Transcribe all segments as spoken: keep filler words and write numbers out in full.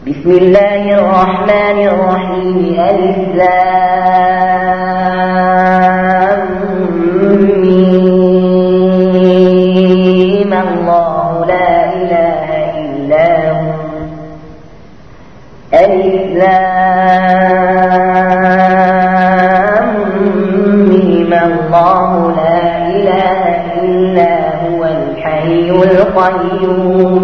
بسم الله الرحمن الرحيم. ألف لام ميم. الله لا إله إلا هو. ألف لام ميم. الله لا إله إلا هو الحي القيوم.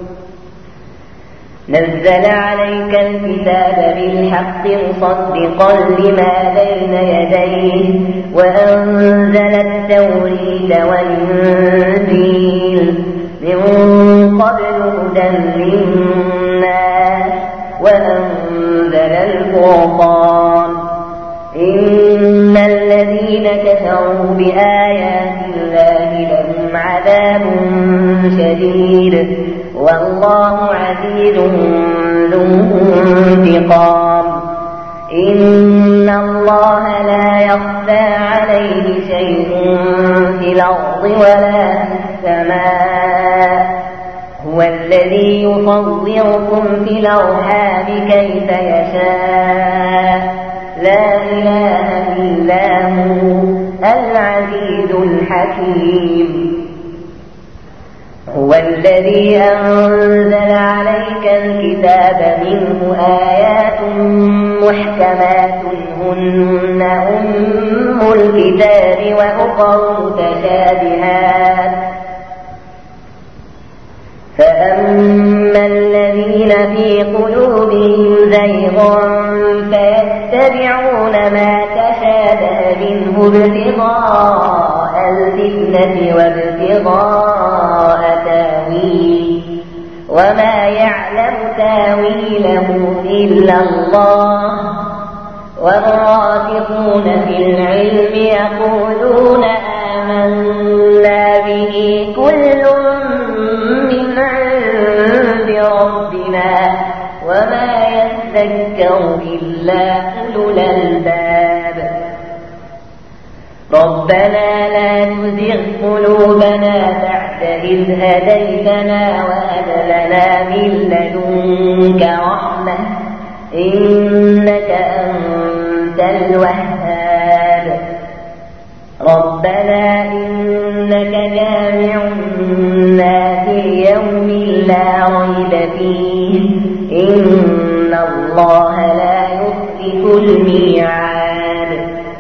نزل عليك الكتاب بالحق مصدقا لما بين يديه وأنزل التوريد والإنجيل من قبل هدى للناس وأنزل الفرقان. إن الذين كفروا بآيات الله لهم عذاب شديد والله عزيز ذو انتقام. إن الله لا يخفى عليه شيء في الأرض ولا في السماء. هو الذي يصوركم في الأرحام كيف يشاء. لا إله إلا هو العزيز الحكيم. هو الذي أنزل عليك الكتاب منه آيات محكمات هن أم الكتاب وأخر متشابهات. فأما الذين في قلوبهم زيغ فيتبعون ما تشابه منه ابتغاء الفتنة وابتغاء تاويله وما يعلم تاويله إلا الله. والراسخون في العلم يقولون آمنا به كل من عند ربنا وما يذكر إلا أولو الألباب. ربنا لا تزغ قلوبنا بعد إذ هديتنا وهب لنا من لدنك رحمة إنك أنت الوهاب. ربنا إنك جامع الناس ليوم لا ريب فيه إن الله لا يخلف الميعاد.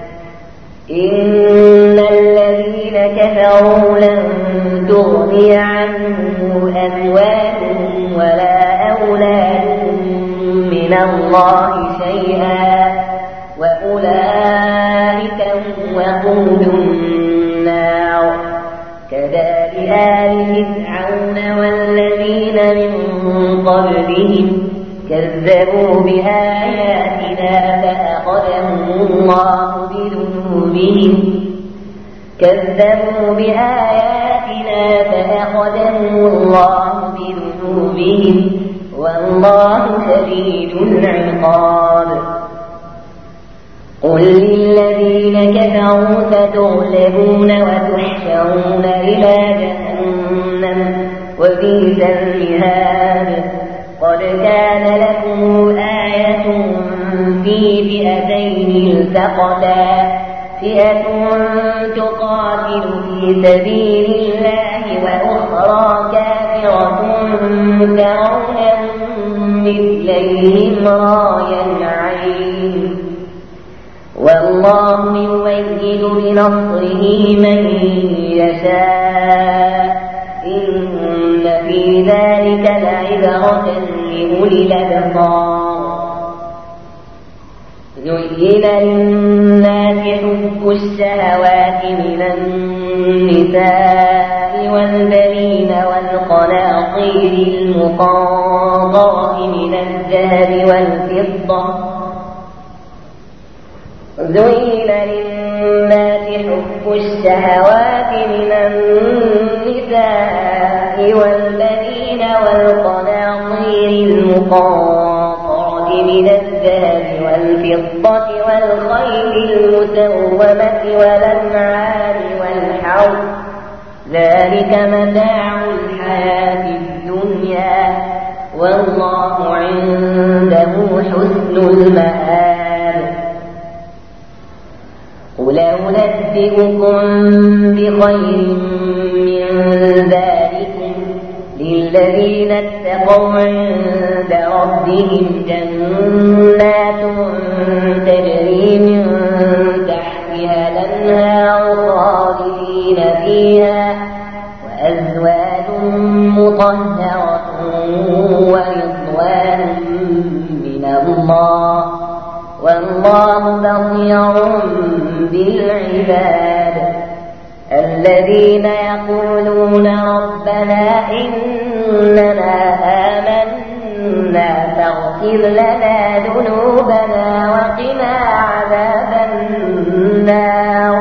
إن الذين كفروا لن تغني عنهم أموالهم ولا أولادهم من الله شيئا وأولئك هم وقود النار. كداب آل فرعون والذين من قبلهم كذبوا بآياتنا فأخذهم الله بذنوبهم كذبوا بآياتنا فأخذهم الله بذنوبهم والله شديد العقاب. قل للذين كفروا ستغلبون وتحشرون إلى جهنم وبئس المهاد. قد كان لكم آية في فئتين التقتا فئة تقاتل في سبيل الله وأخرى كافرة ترونهم مثليهم رأي العين والله يؤيد بنصره من يشاء. إن في ذلك لعبرة لأولي الأبصار. زين للناس حب الشهوات من النساء والبنين والقناطير المقنطرة من الذهب والفضة زين للناس حب الشهوات من النساء والبنين والقناطير المقنطرة من الذهب والفضة والخيل المسومة والأنعام والحرث ذلك متاع الحياة الدنيا والله عنده المآب. قل أنبئكم بخير من ذلكم للذين اتقوا عند ربهم جنات تجري من تحتها الأنهار خالدين فيها وأزواج مطهرة ورضوان من الله والله بصير بالعباد. الذين يقولون ربنا إننا آمنا فاغفر لنا ذنوبنا وقنا عذاب النار.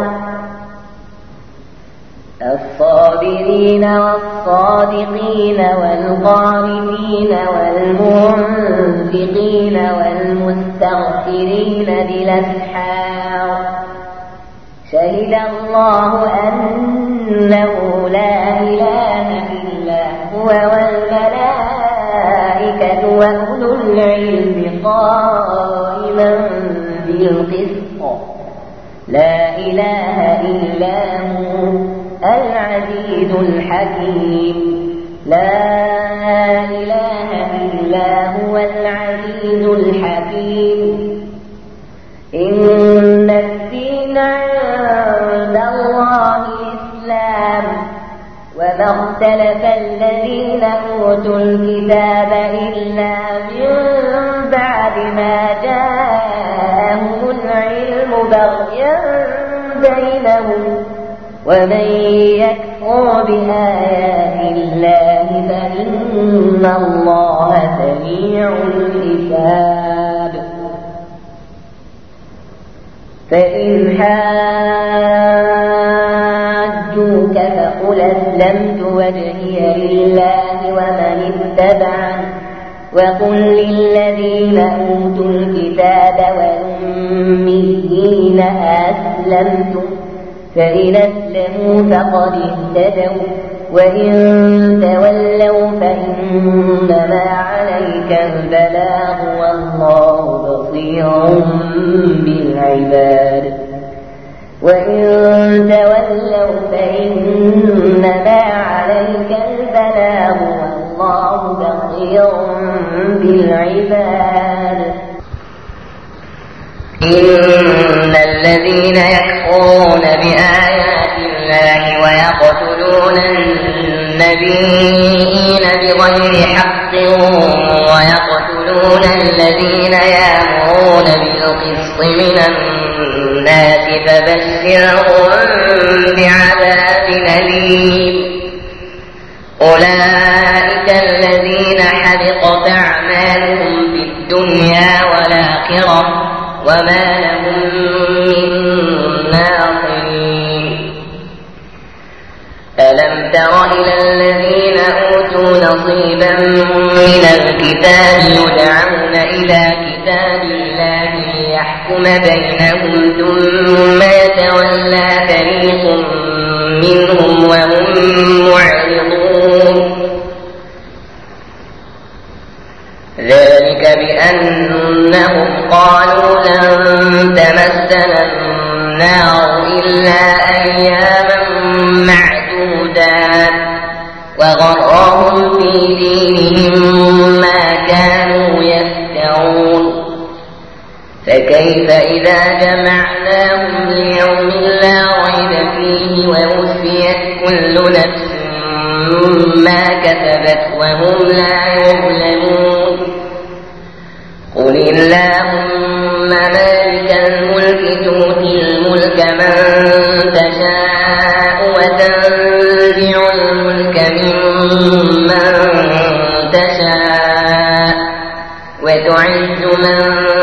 الصابرين والصادقين والقانتين والمنفقين والمستغفرين بالأسحار. شهد الله أنه لا إله إلا هو والملائكة وأولو العلم قائما بالقسط لا إله إلا هو العزيز الحكيم. لا إله إلا هو العزيز الحكيم. إن الدين عند الله الإسلام وما اختلف الذين أوتوا الكتاب إلا من بعد ما جاءهم العلم بغيا بينهم ومن يكفر بآيات الله فإن الله سميع الحساب. فإن حاجوك فقل أسلمت وجهي لله ومن اتبعني وقل للذين أوتوا الكتاب والأميين أسلمتم فإن أسلموا فقد اهتدوا وإن تولوا فإنما عليك البلاغ والله بصير بالعباد. وإن تولوا فإنما عليك البلاغ والله بصير بالعباد. إن الذين يكفرون بآيات الله ويقتلون النبيين بغير حق ويقتلون الذين يأمرون بالقسط من الناس فبشرهم بعذاب أليم. أولئك الذين حبطت أعمالهم في الدنيا والآخرة وما لهم من ناصرين. ألم تر إلى الذين أوتوا نصيبا من الكتاب يدعون إلى كتاب الله ليحكم بينهم ثم يتولى فريق منهم وهم معرضون. ذلك بأنهم قالوا لن تمسنا النار إلا أياما معدودات وغرهم في دينهم ما كانوا يفترون. فكيف إذا جمعناهم ليوم لا ريب فيه ووفيت كل نفس ما كسبت وهم لا يظلمون. قل اللهم مالك الملك تؤتي الملك من تشاء وتنزع الملك ممن تشاء وتعز من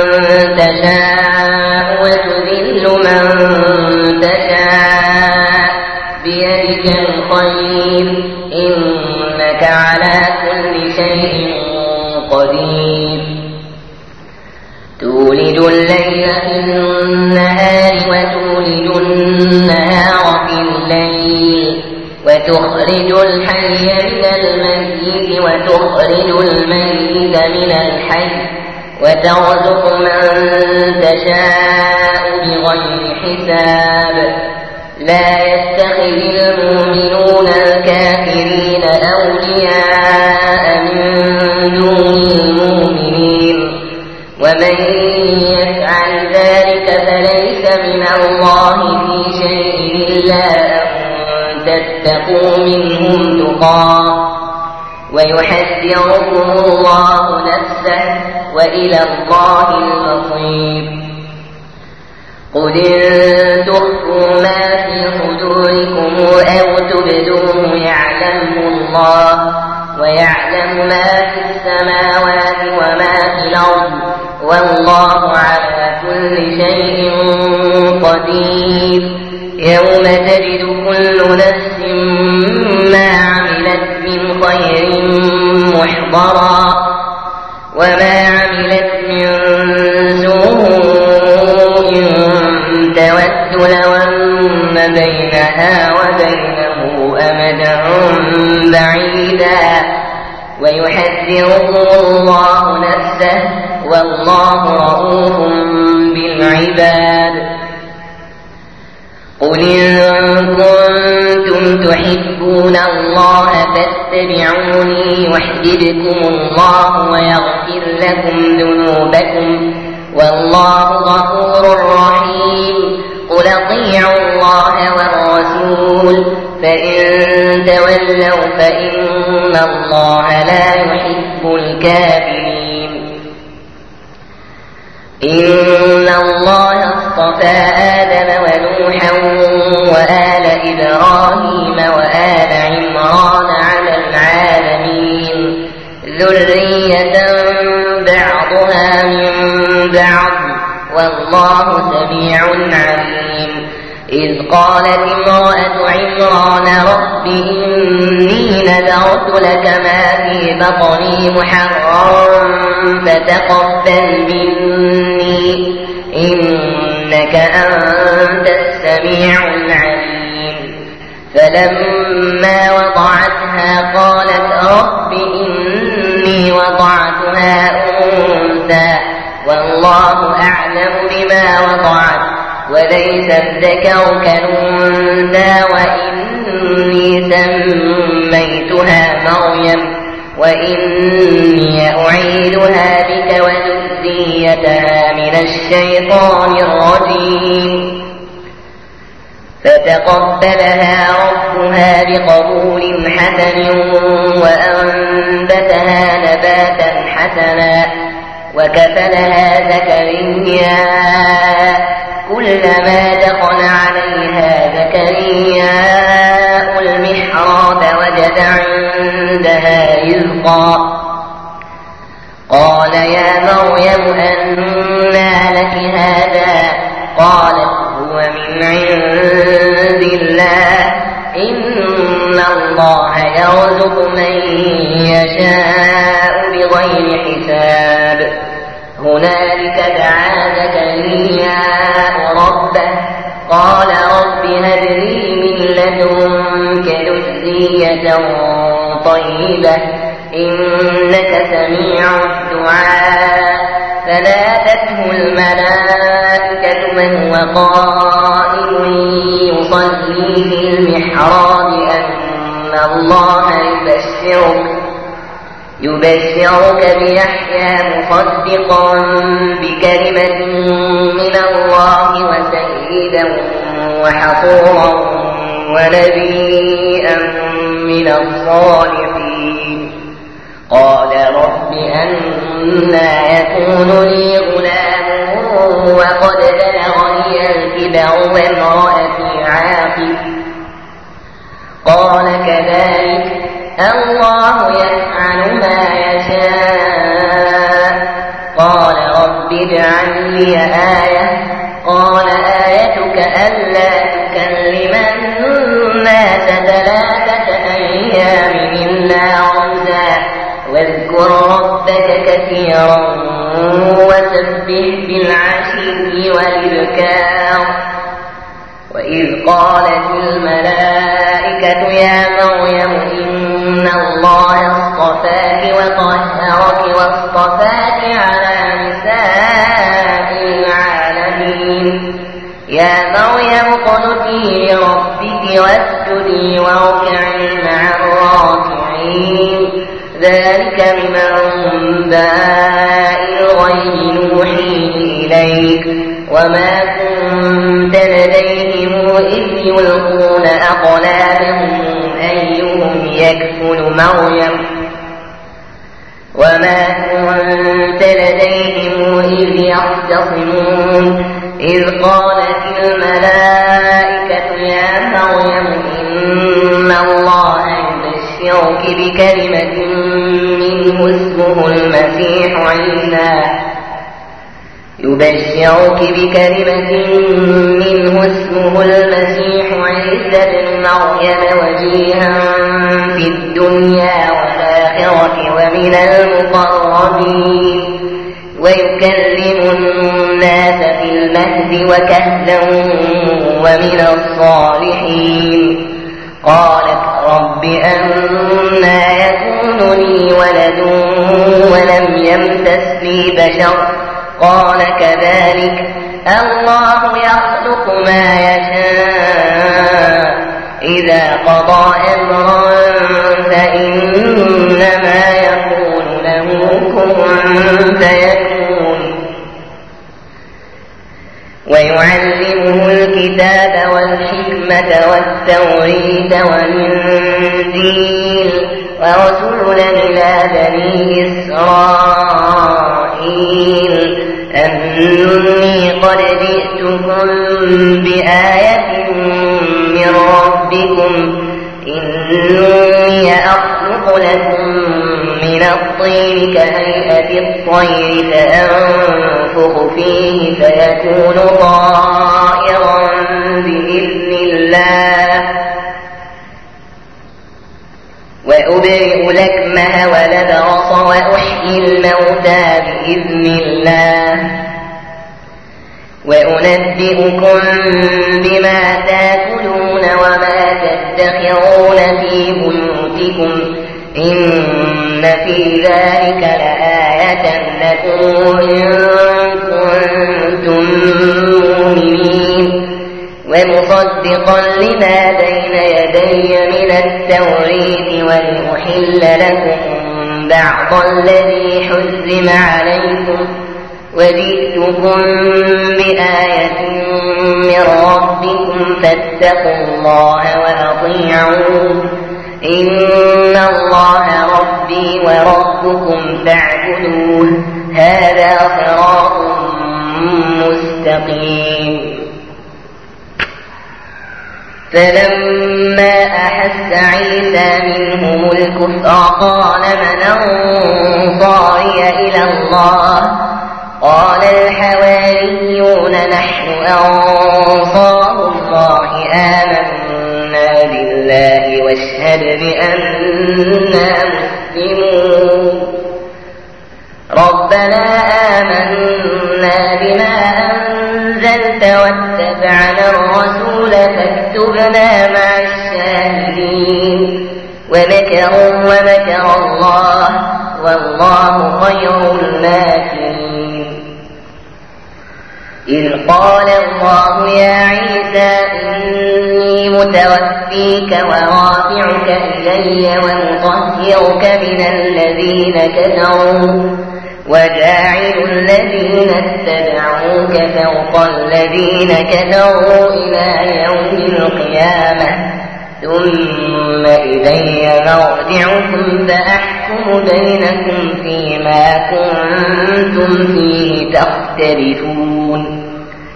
تشاء وتذل من تشاء بيدك الخير إنك على كل شيء قدير. تولد الليل في النهار وتولد النهار في الليل وتخرج الحي من الميت وتخرج الميت من الحي وترزق من تشاء بغير حساب. لا يتخذ المؤمنون الكافرين أولياء من دون المؤمنين ومن يفعل ذلك فليس من الله في شيء إلا أن تتقوا منهم تقاه ويحذركم الله نفسه وإلى الله المصير. قل إن تخفوا ما في صدوركم أو تبدوه يعلمه الله ويعلم ما في السماوات وما في الأرض والله على كل شيء قدير. يوم تجد كل نفس ما عملت من خير محضرا وما عملت من سوء تود لو أن بينها وبينه أمدا بعيدا ويحذركم الله نفسه والله رؤوف بالعباد. قل إن كنتم تحبون الله فاتبعوني يحببكم الله ويغفر لكم ذنوبكم والله غفور رحيم. قل اطيعوا الله والرسول فإن تولوا فإن الله لا يحب الكافرين. إن الله اصطفى آدم ونوحا وآل إبراهيم وآل عمران على العالمين ذرية بعضها من بعض والله سميع عليم. إذ قالت امرأة عمران رب إني نذرت لك ما في بطني محررا فتقبل مني إنك أنت السميع العليم. فلما وضعتها قالت رب إني وضعتها أنثى والله أعلم بما وضعت وليس الذكر كالأنثى وإني سميتها مريم وإني أعيذها بك وذريتها من الشيطان الرجيم. فتقبلها ربها بقبول حسن وأنبتها نباتا حسنا وكفلها زكريا كلما دخل عليها زكريا المحراب وجد عندها رزقا قال يا مريم أنى لك هذا قالت هو من عند الله إن الله يرزق من يشاء بغير حساب. هنالك دعا زكريا ربه قال رب هب لي من لدنك ذرية طيبة إنك سميع الدعاء. فنادته الملائكة وهو قائم يصلي في المحراب أن الله يبشرك يبشرك بيحيى مصدقا بكلمة من الله وسيدا وحصورا ونبيا من الصالحين. قال رب أنى يكون لي غلام وقد بلغني الكبر وامرأتي عاقر قال كذلك الله يفعل ما يشاء. قال رب اجعل لي آية قال آيتك ألا تكلم الناس ثلاثة أيام إلا رمزا واذكر ربك كثيرا وسبح بالعشي والإبكار. وإذ قالت الملائكة يا مريم إن الله اصطفاك وطهرك واصطفاك على أنباء الغيب نوحيه إليك وما كنت لديهم إذ يلقون أقلامهم أيهم يكفل مريم وما كنت لديهم إذ يختصمون إذ قالت الملائكة يا مريم إن الله يبشرك بكلمة منه اسمه المسيح عيسى يبشرك بكلمة منه اسمه المسيح عيسى بن مريم وجيها في الدنيا والآخرة ومن المقربين ويكلم الناس في المهد وكهلا ومن الصالحين قالت رب أنى يكون لي ولد ولم يمسسني بشر قال كذلك الله يخلق ما يشاء إذا قضى أمرا فإنما يقول له كن فيكون ويعلمه الكتاب والحكمة والتوريث والإنجيل ورسولا إلى بني إسرائيل أني قد جئتكم بآية من ربكم إني أخلق لكم من الطين كهيئة الطير فأنفخ فيه فيكون طائرا بإذن الله وأبرئ الأكمه والأبرص وأحيي الموتى بإذن الله وأنبئكم بما تأكلون وما تدخرون في بيوتكم إن في ذلك لآية لكم إن كنتم مؤمنين ومصدقا لما بين يدي من التوريث ولأحل لكم بعض الذي حرم عليكم وجئتكم بآية من ربكم فاتقوا الله وأطيعون إن الله ربي وربكم فاعبدوه هذا صراط مستقيم فلما أحس عيسى منهم الكفر قال من أنصاري إلى الله قال الحواريون نحن أنصار الله آمنا بالله واشهد بأننا مسلمون ربنا آمنا بما أنزلت واتبعنا الرسول فاكتبنا مع الشاهدين ومكروا ومكر الله والله خير الماكرين إذ قال الله يا عيسى إني متوفيك ورافعك إلي ومطهرك من الذين كفروا وجاعل الذين اتبعوك فوق الذين كفروا إلى يوم القيامة ثم إلي مرجعكم فأحكم بينكم فيما كنتم فيه تختلفون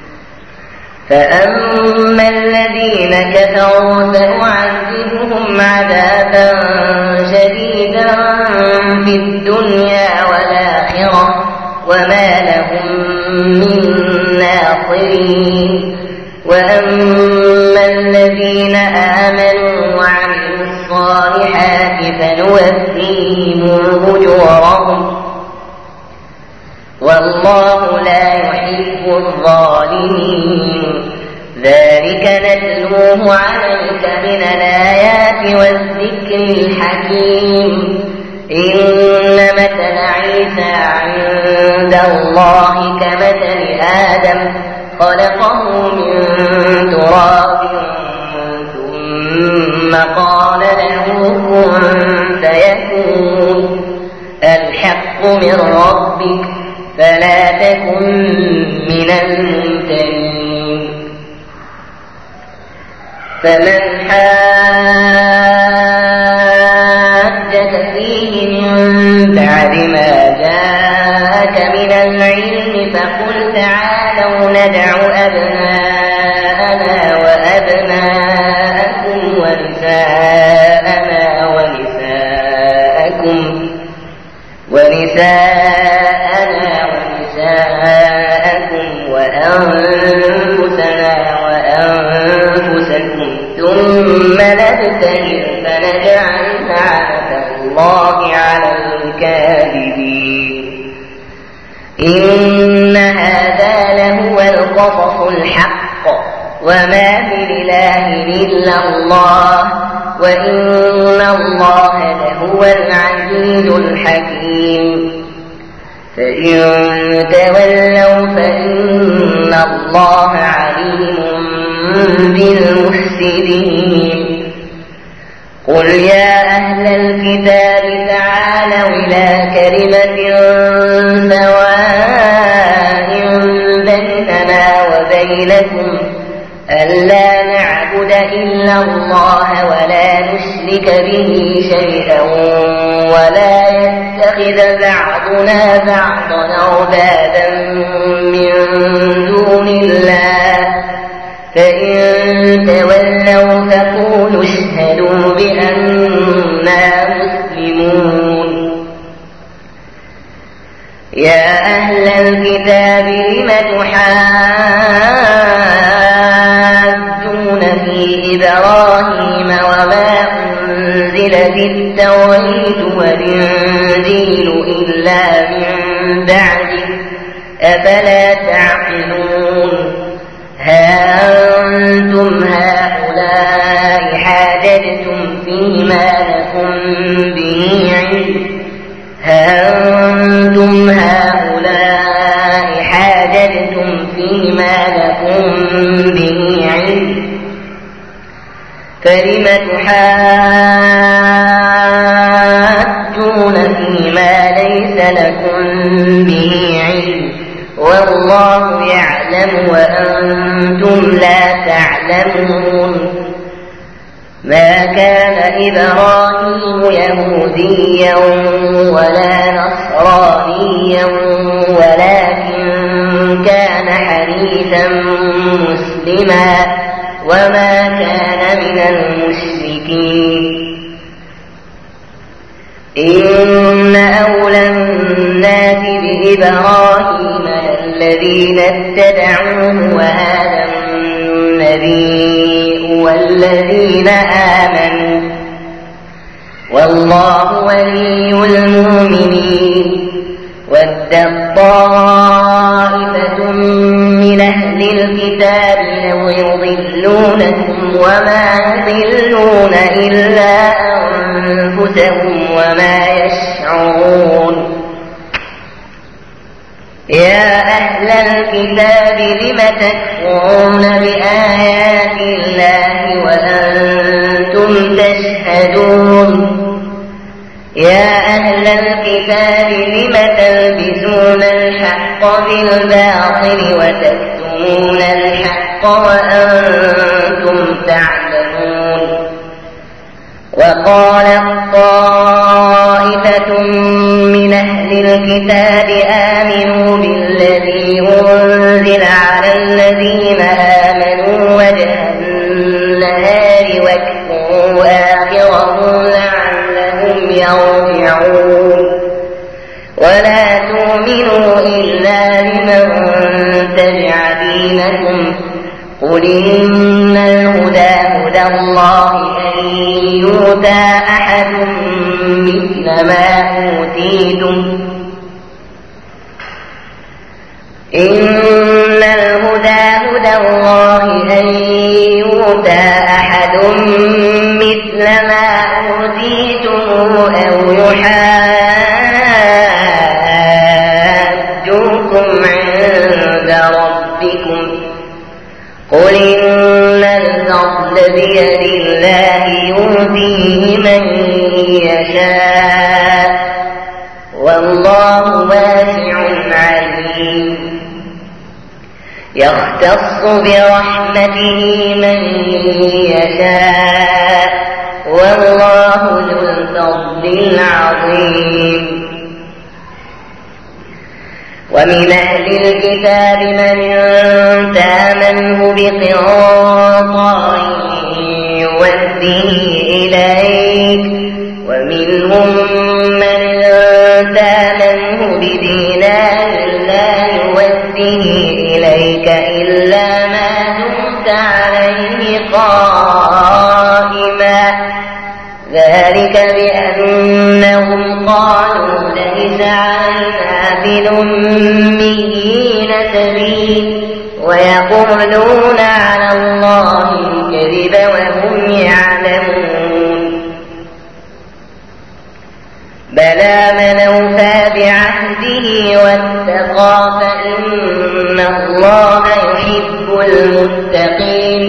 فأما الذين كفروا فأعذبهم عذابا شديدا في الدنيا والآخرة وما لهم من ناصرين وأما الذين آمنوا وعملوا الصالحات فنوفيهم أجورهم والله لا يحب الظالمين ذلك نتلوه عليك من الآيات والذكر الحكيم إن مثل عيسى عند الله كمثل آدم خلقه من تراب ثم قال له كن فيكون الحق الحق من ربك فلا تكن من الممتنين. فمن حاجك فيه من بعد ما جاءك من العلم فقل تعالوا ندع أبناءنا وأبناءكم ونساءنا ونساءكم ونساءنا ونساءكم وأنفسنا وأنفسكم ثم نبتهل فنجعل لعنة الله على الكاذبين. إن هذا لهو القصص الحق وما من إله إلا الله وإن الله لهو العزيز الحكيم. فإن تولوا فإن الله عليم بالمفسدين. قل يا أهل الكتاب تعالوا إلى كلمة سواء بيننا وبينكم ألا نعبد إلا الله ولا نشرك به شيئا ولا يتخذ بعضنا بعضا أربابا من دون الله فإن تولوا فقولوا اشهدوا بأننا مسلمون. يا أهل الكتاب لم تحاجون في إبراهيم وما أنزلت التوراة والإنجيل إلا من بعده أفلا تعقلون. ها أنتم هؤلاء حاججتم فيما لكم به علم ها أنتم هؤلاء حاججتم فيما لكم به علم فلم تحاجون فيما ليس لكم به علم والله يعلم وأنتم لا تعلمون. ما كان إبراهيم يهوديا ولا نصرانيا ولكن كان حنيفا مسلما وما كان من المشركين. إن أولى الناس بإبراهيم الذين اتبعوه وهذا النبي والذين آمنوا والله ولي المؤمنين. ودت طائفة من أهل الكتاب لو يضلونكم وما يضلون إلا أنفسهم وما يشعرون. يا أهل الكتاب لم تكفرون بآيات الله وأنتم تشهدون. يا أهل الكتاب لم تلبسون الحق بالباطل وتكتمون الحق وأنتم تعلمون. وقالت طائفة من أهل الكتاب آمنوا بالذي أنزل على الذين آمنوا وجه النهار واكفروا آخره لعلهم يرجعون. ولا تؤمنوا إلا لمن تبع دينكم قل إن الهدى هدى الله أن يؤتى أحد مثل ما أوتيتم إن الهدى هدى الله أن يؤتى أحد مثل ما أوتيتم أو يحاجوكم عند ربكم قل إن الفضل بيد الله يؤتيه من يشاء والله يختص برحمته من يشاء والله ذو الفضل العظيم. ومن أهل الكتاب من تامنه بقنطار يؤديه إليك ومنهم من تامنه بدينار لا يؤديه إليك إلا ما دمت عليه قائما ذلك بأنهم قالوا ليس علينا في الأميين سبيل ويقولون على الله الكذب وهم يعلمون. بلى من أوفى بعهده واتقى فإن الله يحب المتقين.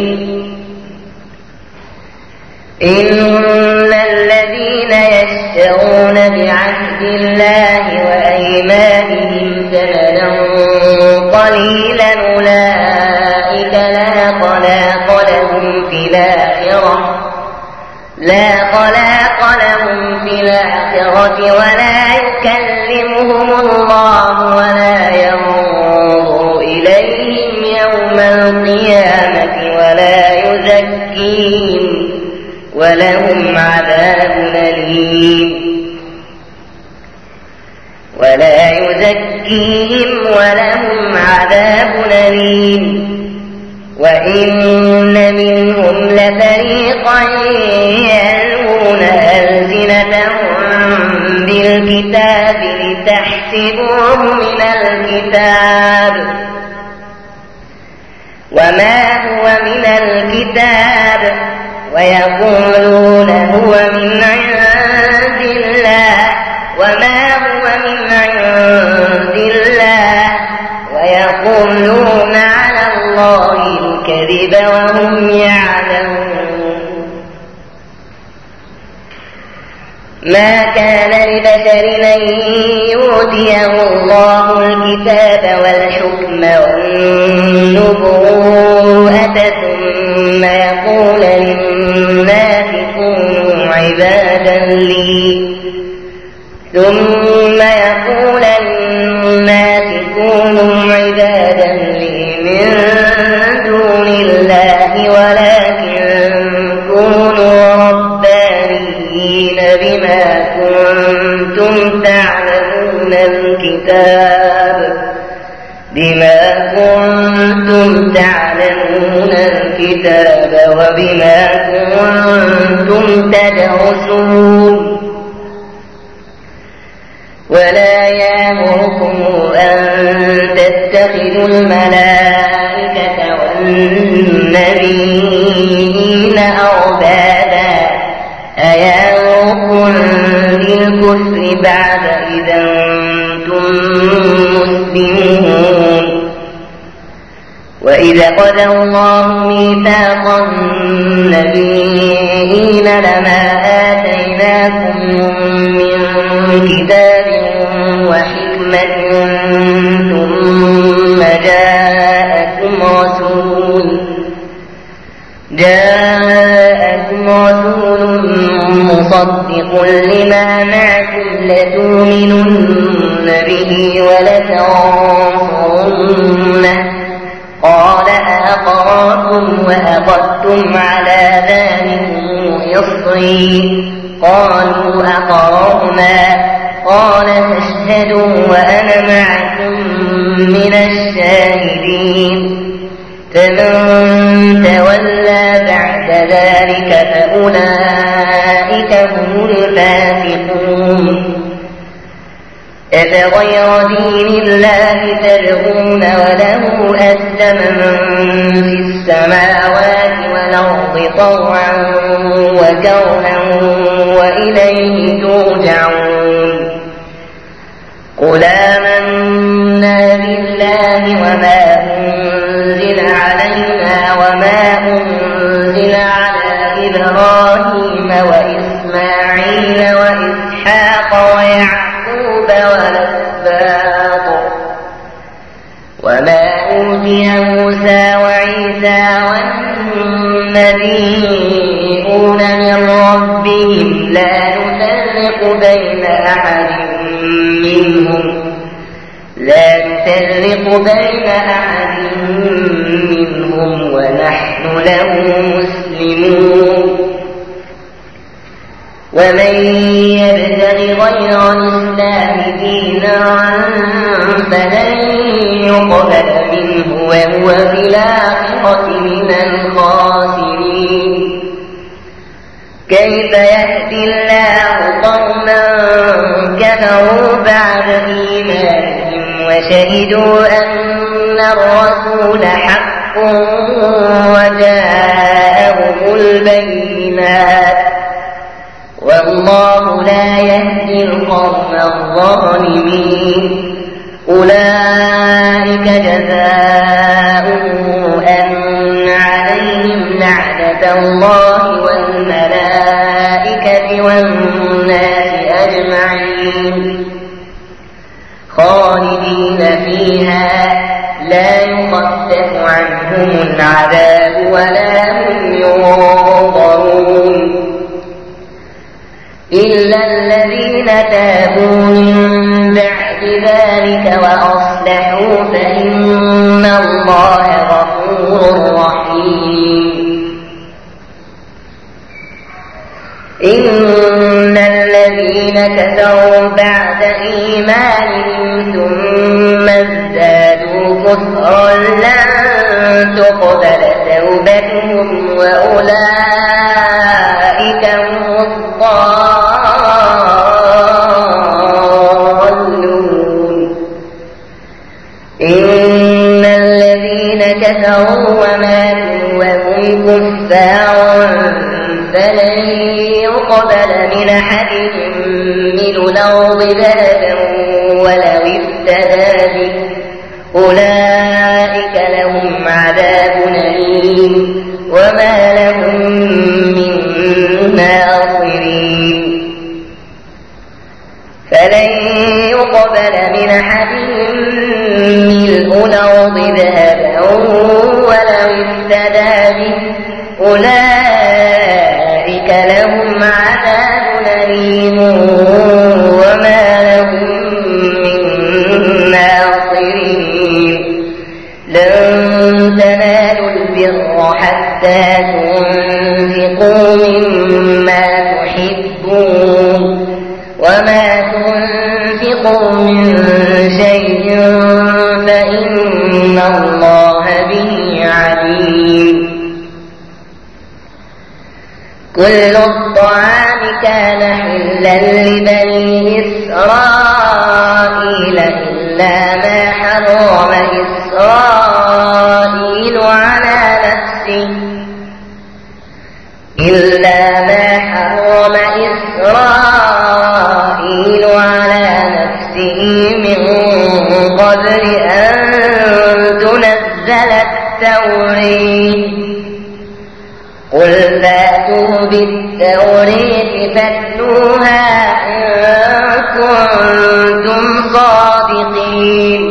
إن الذين يشترون بعهد الله وأيمانهم ثمنا قليلا أولئك لا خلاق لهم في الآخرة لا خلاق لهم في الآخرة ولا يكلمهم الله ولا ينظر إليهم يوم القيامة ولا يزكيهم ولهم عذاب أليم ولا يزكيهم ولهم عذاب أليم. وإن منهم لفريقا يلوون ألسنتهم بالكتاب لتحسبوه من الكتاب وما هو من الكتاب ويقولون هو من عند الله وما هو من عند الله ويقولون على الله الكذب وهم يعلمون. ما كان لبشر أن يؤتيه الله الكتاب والحكم والنبوءة ثم يقول للناس كونوا عبادا لي ثم يقول للناس كونوا عبادا لي من دون الله ولكن كونوا ربانيين بما كنتم تعلمون الكتاب بما كنتم تعلمون الكتاب وبما كنتم تدرسون. ولا يأمركم أن تتخذوا الملائكة والنبيين أربابا أيأمركم بالكفر بعد إذا أنتم مسلمون. وإذا قضى الله ميثاق النبيين لما آتيناكم من كتاب وحكمة ثم جاءكم رسول جاءكم رسول مصدق لما معكم لتؤمنن به ولتنصرنه قال أأقررتم وأخذتم على ذلكم إصري قالوا أقررنا قال فاشهدوا وأنا معكم من الشاهدين. فمن تولى بعد ذلك فأولئك هم الفاسقون. أفغير دين الله تبغون وله أسلم من في السماوات والأرض طوعا وكرها وإليه ترجعون. قل آمنا بالله وما أنزل علينا وما أنزل على إبراهيم وإسماعيل وإسحاق ويعقوب والأسباط وما أوتي أوتي موسى وعيسى والنبيون من ربهم لا نفرق بين أحد منهم لا نفرق بين أحد منهم ونحن له مسلمون. ومن يبتغ غير الإسلام دينا فلن يقبل منه وهو في الآخرة من الخاسرين. كيف يهدي الله قوما كفروا بعد إيمانهم وشهدوا أن الرسول حق وجاءهم البينات والله لا يهدي القوم الظالمين. أولئك جزاؤهم أن عليهم لعنة الله والملائكة والناس أجمعين خالدين فيها لا يخفف عنهم العذاب ولا هم ينظرون إلا الذين تابوا من بعد ذلك وأصلحوا فإن الله غفور رحيم. إن الذين كفروا بعد إيمانهم ثم ازدادوا كفرا لن تقبل توبتهم وأولئك هم الضالون. إن الذين كفروا وماتوا وهم كفار فلن يقبل من أحدهم ملء الأرض ذهبا ولو افتدى به أولئك لهم عذاب أليم وما لهم من ناصرين. فلن يقبل من أحدهم ملء الأرض ذهبا ولو افتدى به أولئك لهم عذاب أليم وما لهم من ناصرين. لن تنالوا البر حتى تنفقوا مما تحبون وما تنفقوا من شيء فإن الله به عليم. كل الطعام كان حلا لبني إسرائيل إلا ما حرم إسرائيل على نفسه إلا ما حرم إسرائيل على نفسه من قبل أن تنزل التوراة. قل فأتوا بالتوراة فاتلوها إن كنتم صادقين.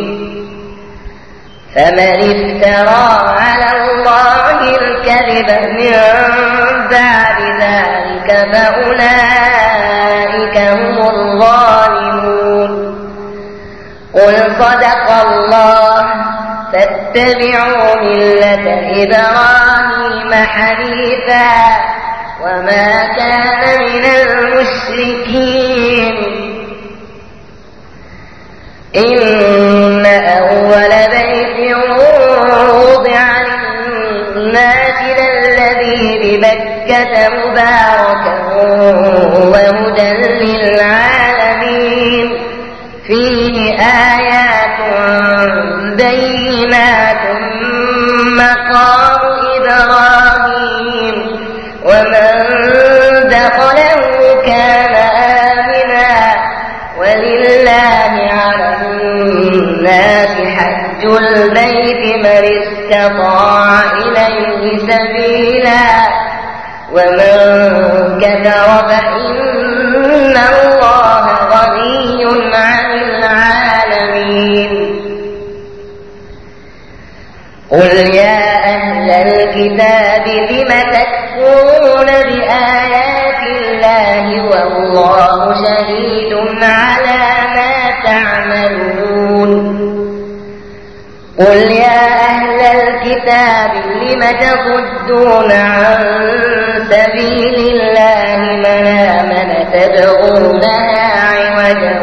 فمن افترى على الله الكذب من بعد ذلك فأولئك هم الظالمون. قل صدق الله فاتبعوا ملة إبراهيم حنيفا وما كان من المشركين. إن أول بيت وضع للناس للذي ببكة مباركا وهدى للعالمين فيه آيات بينات مقام إبراهيم ومن دخله كان آمنا ولله على الناس حج البيت من استطاع إليه سبيلا ومن كفر فإن الله غني عن العالمين. قل يا أهل الكتاب لم تكفرون بآيات الله والله شهيد على ما تعملون قل يا أهل الكتاب لم تصدون عن سبيل الله من آمن تبغونها عوجا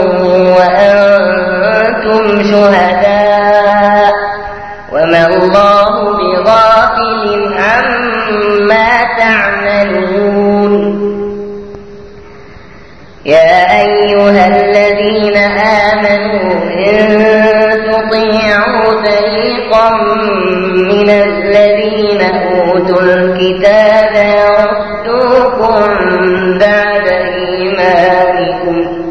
وأنتم شهداء وما الله بغافل عما تعملون يا أيها الذين آمنوا إن تطيعوا فريقا من الذين أوتوا الكتاب يردوكم بعد إيمانكم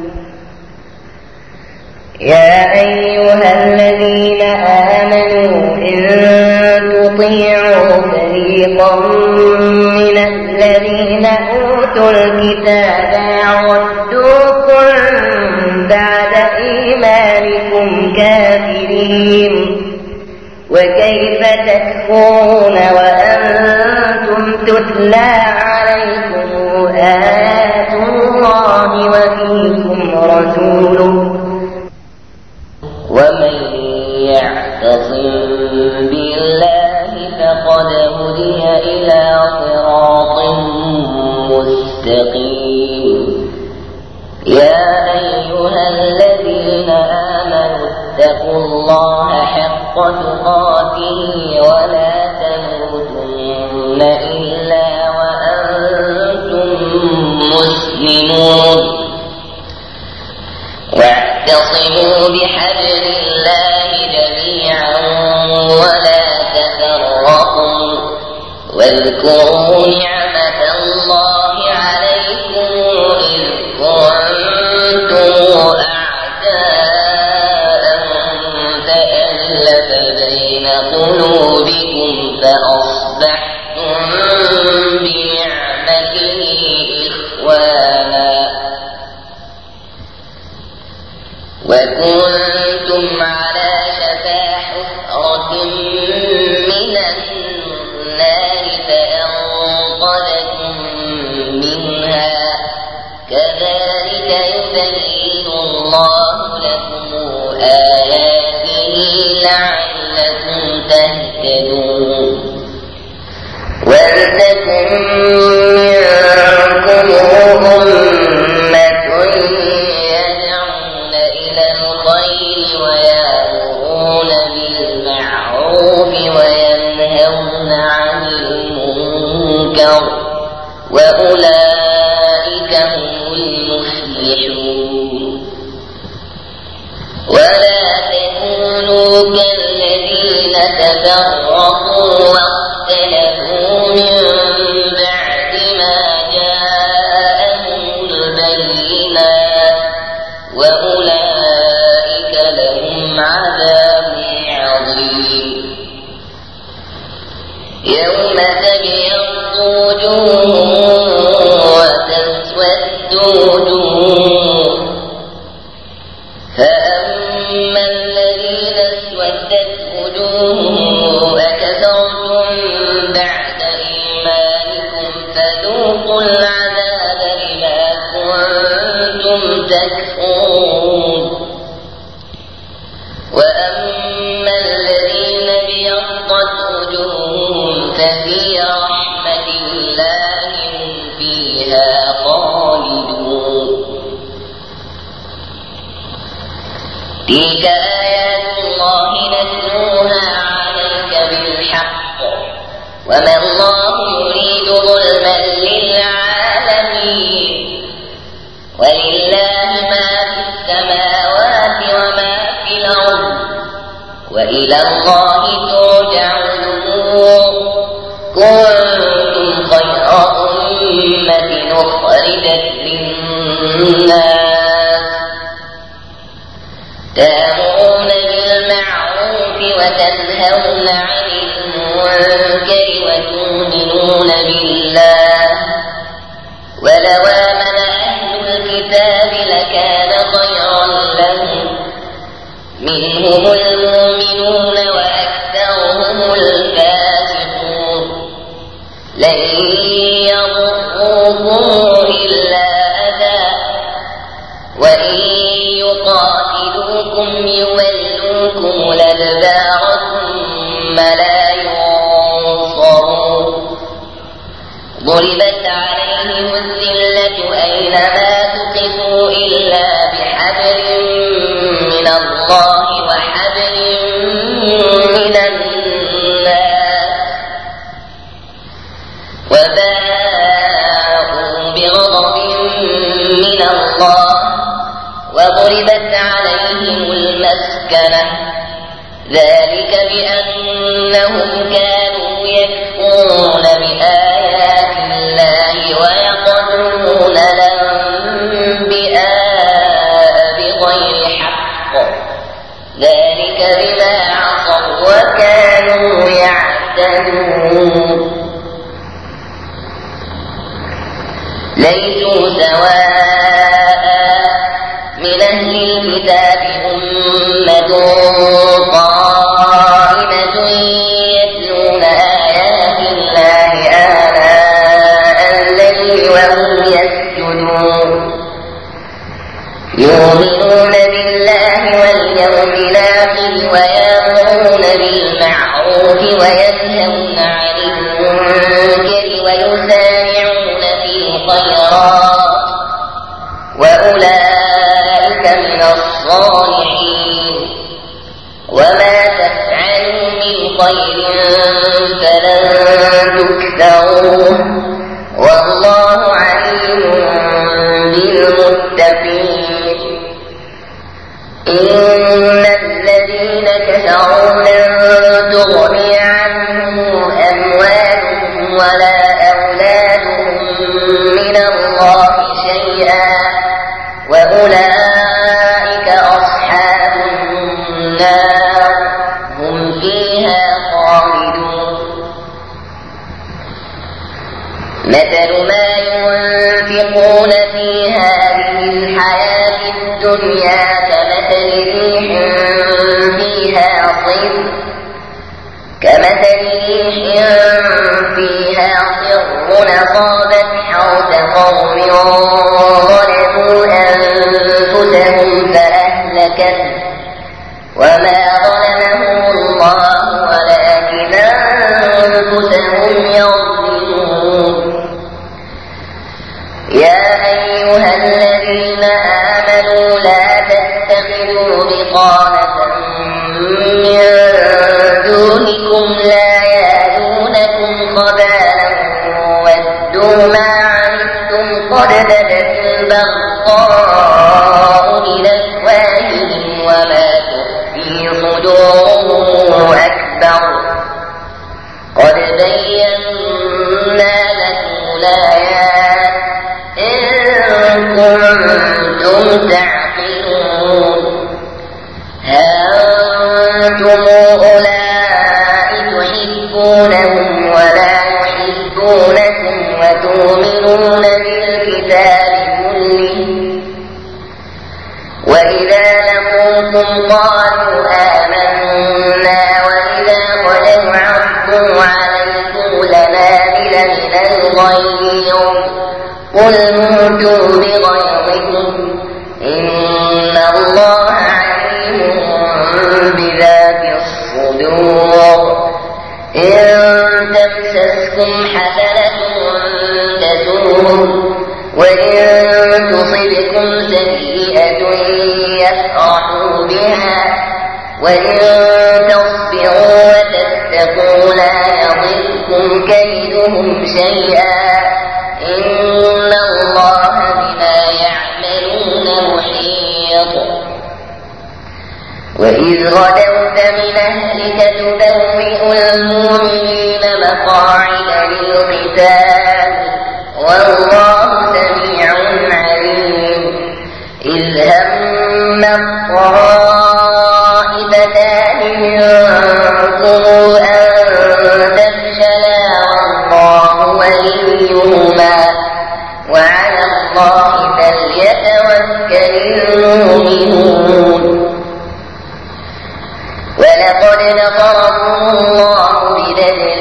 يا أيها الذين آمنوا إن تطيعوا فريقا من الذين أوتوا الكتاب يردوكم بعد إيمانكم كافرين وكيف تكفرون وأنتم تتلى عليكم آيات الله وفيكم رسوله ومن يعتصم بالله فقد هدي إلى صراط مستقيم يا أيها الذين آمنوا اتقوا الله حق تقاته ولا تموتن إلا وأنتم مسلمون واعتصموا بحبل الله جميعا ولا تفرقوا واذكروا نعمة الله عليكم إذ كنتم أعداء فألف بين قلوبكم فأصبحتم بنعمته إخوانا وكنتم على شفا حفرة من النار فأنقذكم منها كذلك يبين الله لكم آياته لعلكم تهتدون ولتكن منكم أمة يدعون إلى الخير ويأمرون بالمعروف وينهون عن المنكر وأولئك هم المفلحون ولا تكونوا كالذين تفرقوا واختلفوا من بعد ما جاءهم البينات وأولئك لهم عذاب عظيم يوم تبيض وجوه وتسود وجوه فأما الذين اسودت وجوههم أكفرتم بعد إيمانكم فذوقوا العذاب بما كنتم تكفرون وأما الذين ابيضت وجوههم ففي رحمة الله هم فيها خالدون تلك آيات الله نتلوها عليك بالحق وما الله يريد ظلما للعالمين ولله ما في السماوات وما في الأرض وإلى الله ترجع الأمور كنتم خير أمة أخرجت للناس تأمرون بالمعروف وتنهون عن المنكر وتؤمنون بالله ولو آمن أهل الكتاب لكان خيرا لهم منهم المؤمنون وأكثرهم الأدبار ثم لا ينصرون ضربت عليهم الذلة أينما ثقفوا إلا بحبل من الله وحبل من الناس وباءوا بغضب من الله وضربت عليهم المسكنة ذلك بأنهم كانوا يكفرون بآيات الله ويقتلون الأنبياء بغير حق ذلك بما عصوا وكانوا يعتدون ليسوا سواء من أهل الكتاب أمة قائمة يتلون آيات الله آناء الليل وهم يسجدون يؤمنون بالله واليوم الآخر ويأمرون بالمعروف وينهون عن المنكر ويسارعون في الخيرات وأولئك من الصالحين وما تفعلوا من خير فلن تكفروه والله عليم بالمتقين إن الذين كفروا لن تغني عنهم أموالهم ولا أولادهم من الله شيئا وأولئك أصحاب النار هم فيها خالدون مثل ما ينفقون في هذه الحياة الدنيا كمثل ريح فيها صر كمثل ريح فيها صر أصابت حرث قوم ظلموا أنفسهم فأهلكت وما ظلمهم الله ولكن أنفسهم يظلمون يا أيها الذين آمنوا لا تتخذوا بطانة من دونكم لا يألونكم خبالا ودوا ما عنتم قد بدت البغضاء من أفواههم وما تخفي صدورهم أكبر قد بينا لكم الآيات إن كنتم تعقلون ها أنتم أولئك تحبونهم ولا يحبونكم وتؤمنون بالكتاب كله وإذا لقوكم قالوا آمنا وإذا خلوا عضوا عليكم الأنامل من الغيظ قل موتوا بغيظكم إن الله عليم بذات الصدور إن تمسسكم حسنة تسؤهم وإن تصبكم سيئة يفرحوا بها وإن تصبروا وتتقوا لا يضركم كيدهم شيئا إن الله بما يعملون محيط وإذ غدوت من أهلك تبوئ المؤمنين مقاعد للقتال والله سميع عليم إذ هم الطائفتان منكم أن تفشلا والله وليهما وعلى الله فليتوكل المؤمنون ولقد نصركم الله ببدر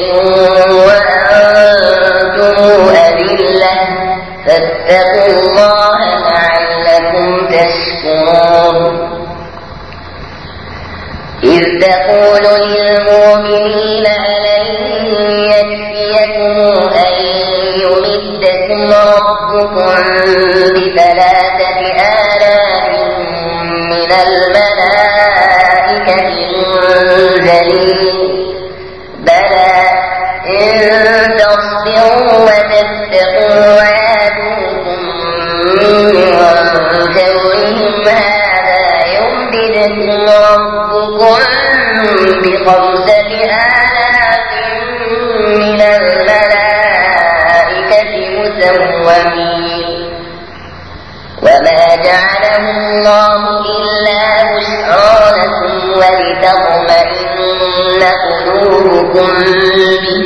وأنتم أذلة فاتقوا الله لعلكم تشكرون إذ تقول للمؤمنين ألن يكفيكم أن يمدكم ربكم بثلاثة آلاف من الملائكة منزلين بلى إن تصبروا وتتقوا ويأتوكم من فورهم هذا يمددكم ربكم بخمسة آلاف من الملائكة مسومين وما جعله الله إلا بشرى لكم ولتطمئن قلوبكم به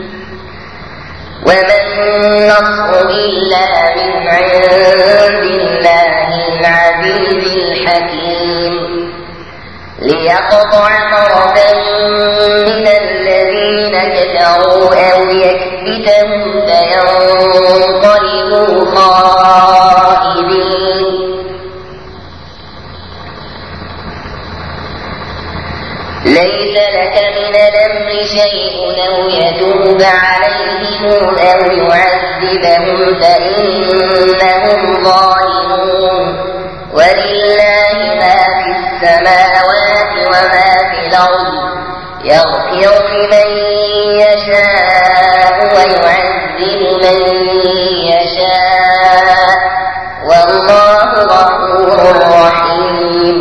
وما النصر إلا من عند الله العزيز الحكيم ليقطع طرفا من الذين كفروا أو يكبتهم فينقلبوا خائبين ليس لك من الأمر شيء أو يتوب عليهم أو يعذبهم فإنهم ظالمون ولله ما في السماوات وما في الأرض يغفر لمن يشاء ويعذب من يشاء والله غفور رحيم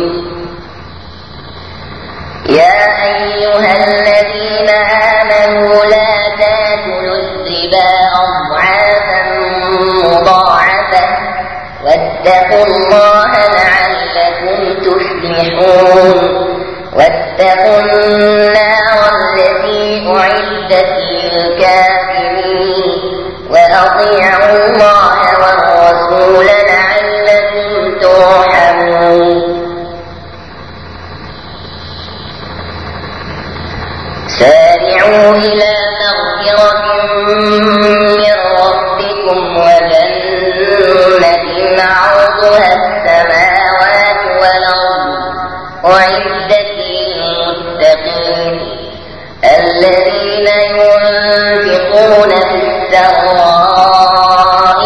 يا أيها الذين آمنوا لا تأكلوا الربا أضعافا مضاعفة واتقوا الله لعلكم تفلحون واتقوا النار التي أعدت للكافرين وأطيعوا الله والرسول لعلكم ترحمون سارعوا إلى مغفرة من ربكم وجنة عرضها السماوات والأرض أعدت للمتقين الذين ينفقون في السراء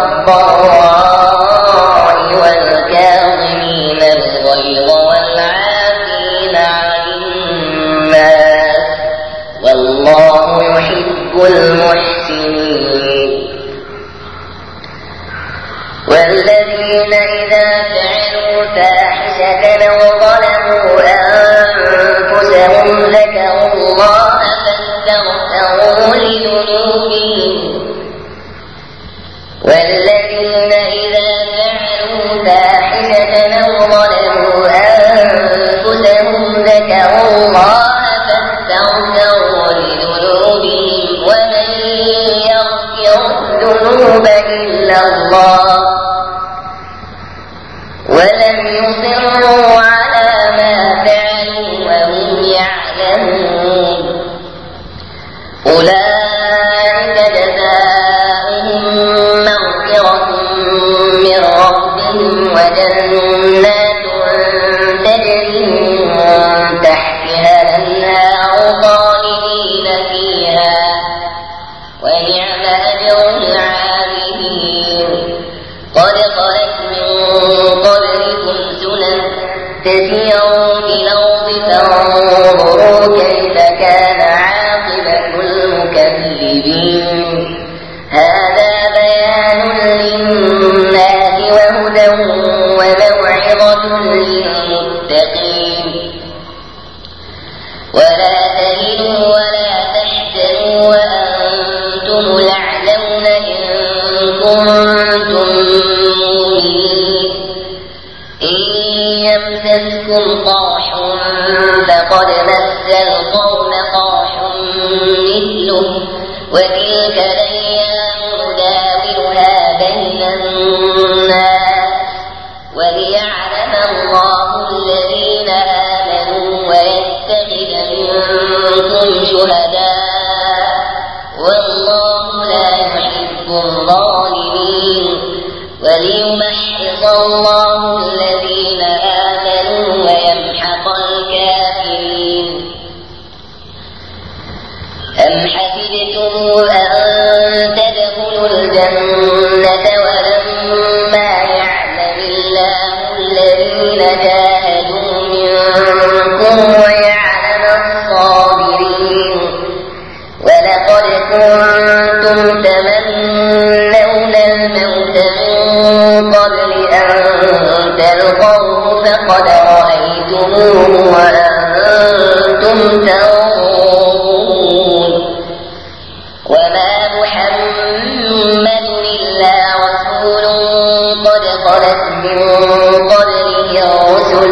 والضراء والكاظمين الغيظ والعافين عن الناس والله يحب المحسنين والذين إذا فعلوا فاحشة أو ظلموا أنفسهم ذكروا الله فاستغفروا لذنوبهم والذين إذا فعلوا فاحشة أو ظلموا أنفسهم ذكروا الله فاستغفروا لذنوبهم ومن يغفر الذنوب إلا الله ولم يصروا على ما فعلوا وهم يعلمون أولئك جزاؤهم مغفرة من ربهم وجنات تجري من تحتها الأنهار خالدين فيها ونعم أجر العاملين قد خلت من قبلكم سنن تسيروا في الأرض فانظروا كيف كان عاقبة المكذبين هذا بيان للناس وهدى وموعظة للمتقين ولا تهنوا ولا تحزنوا وأنتم الأعلون إن كنتم مؤمنين إن يمسسكم قرح فقد مس القوم قرح مثله وتلك الأيام نداولها بين الناس وليعلم الله الذين آمنوا ويتخذ منكم شهداء والله لا يحب الظالمين وليمحص الله الذين آمنوا ويمحق الكافرين أم حسبتم أن تدخلوا الجنة ولما يعلم الله الذين جاهدوا منكم ويعلم الصابرين ولقد كنتم تمنون الموت من قبل أن تلقوه فقد رأيتموه وأنتم تنظرون وما محمد إلا رسول قد خلت من قبله الرسل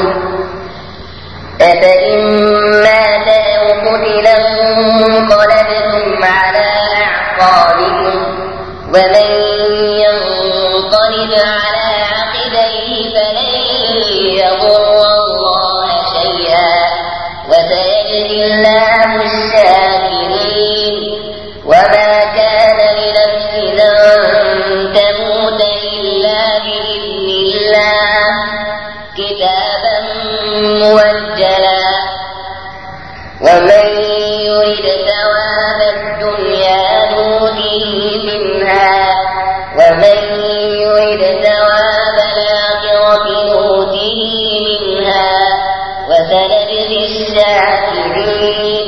أفإن مات أو قتل انقلبتم على أعقابكم ومن ينقلب على عقبيه فلن يضر الله شيئا وسيجزي الله الشاكرين وما كان لنفس أن تموت إلا بإذن الله كتابا موجلا ومن يرد ثواب الدنيا نؤته منها ومن يرد ثواب الآخرة نؤته منها وسنجزي الشاكرين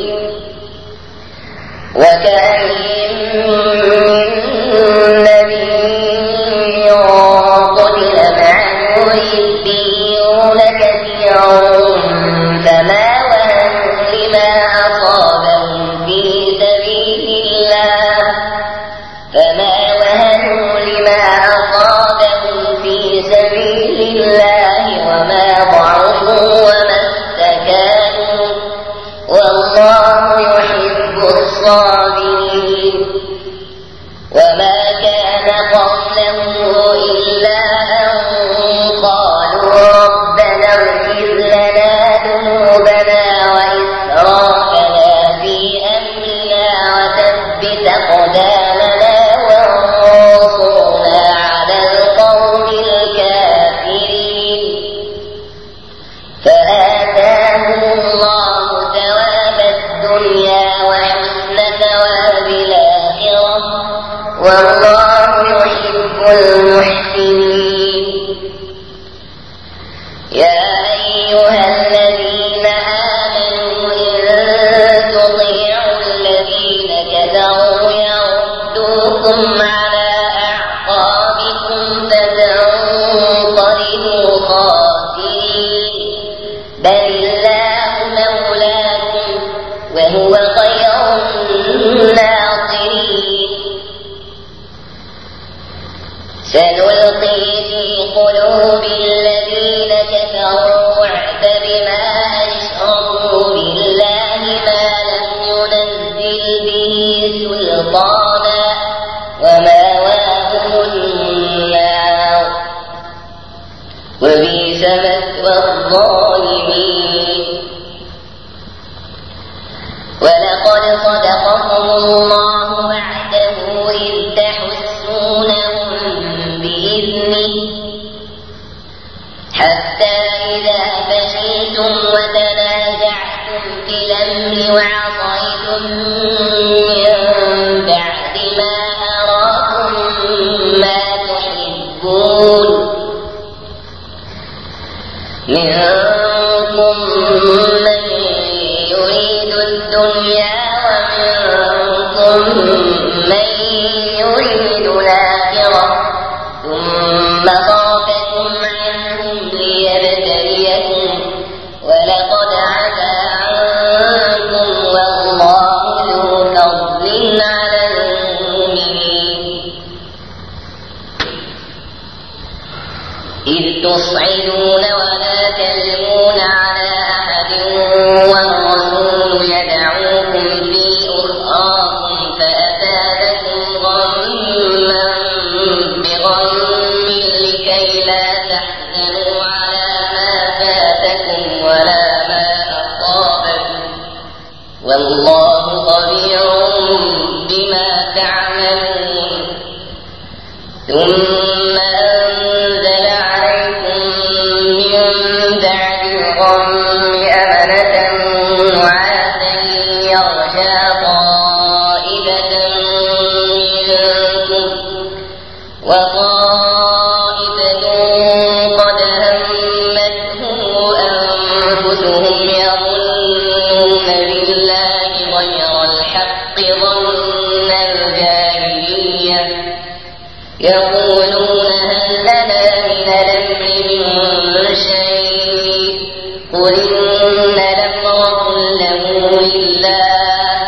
وكأين من نبي قتل معه ربيون كثيرا فما وهنوا لما أصابهم في سبيل الله فما وهنوا لما أصابهم في سبيل الله وما ضعفوا وما استكانوا والله يحب الصابرين وما كان قولهم إلا أن قالوا ربنا اغفر لنا ذنوبنا وإسرافنا في أمرنا وثبت أقدامنا وانصرنا على القوم الكافرين فآتاهم الله ثواب الدنيا وحسن ثواب الآخرة والله يحب المحسنين يا أيها الذين آمنوا إن تطيعوا الذين كفروا يردوكم على أعقابكم فتنقلبوا خاسرين بل الله مولاكم وهو خير الناصرين سنلقي في قلوب الذين كفروا الرعب بما أشركوا بالله ما لم ينزل به سلطانا ومأواهم النار وبئس مثوى الظالمين ولقد صدقكم الله وعده إذ تحسونهم بإذنه حتى إذا فشلتم وتنازعتم في الأمر وعصيتم من بعد ما أراكم ما تحبون منكم من يريد الدنيا ومنكم من يريد الآخرة ثم صرفكم عنهم ليبتليكم ولقد عفا عنكم والله ذو فضل على المؤمنين إذ تصعدون ولا تلوون على أحد والرسول يدعوكم في أخراكم فأثابكم غما بغم لكي لا تحزنوا على ما فاتكم ولا ما أصابكم والله خبير بما تعملون ثم أنزل عليكم من بعد الغم أمنة نعاسا يغشى طائفة الله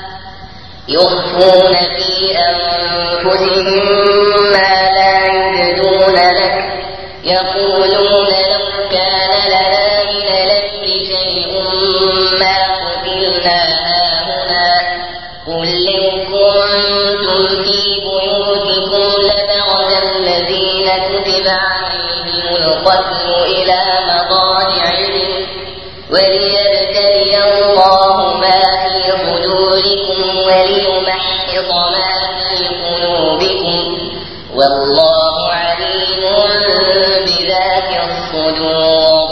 يخفون في أنفسهم ما لا يبدون لك يقولون لو كان لنا من الأمر شيء ما قتلنا هاهنا قل لو كنتم في بيوتكم لبرز الذين كتب عليهم القتل إلى مضاجعهم وليبتلي الله ما في صدوركم وليمحص ما في قلوبكم والله عليم بذات الصدور.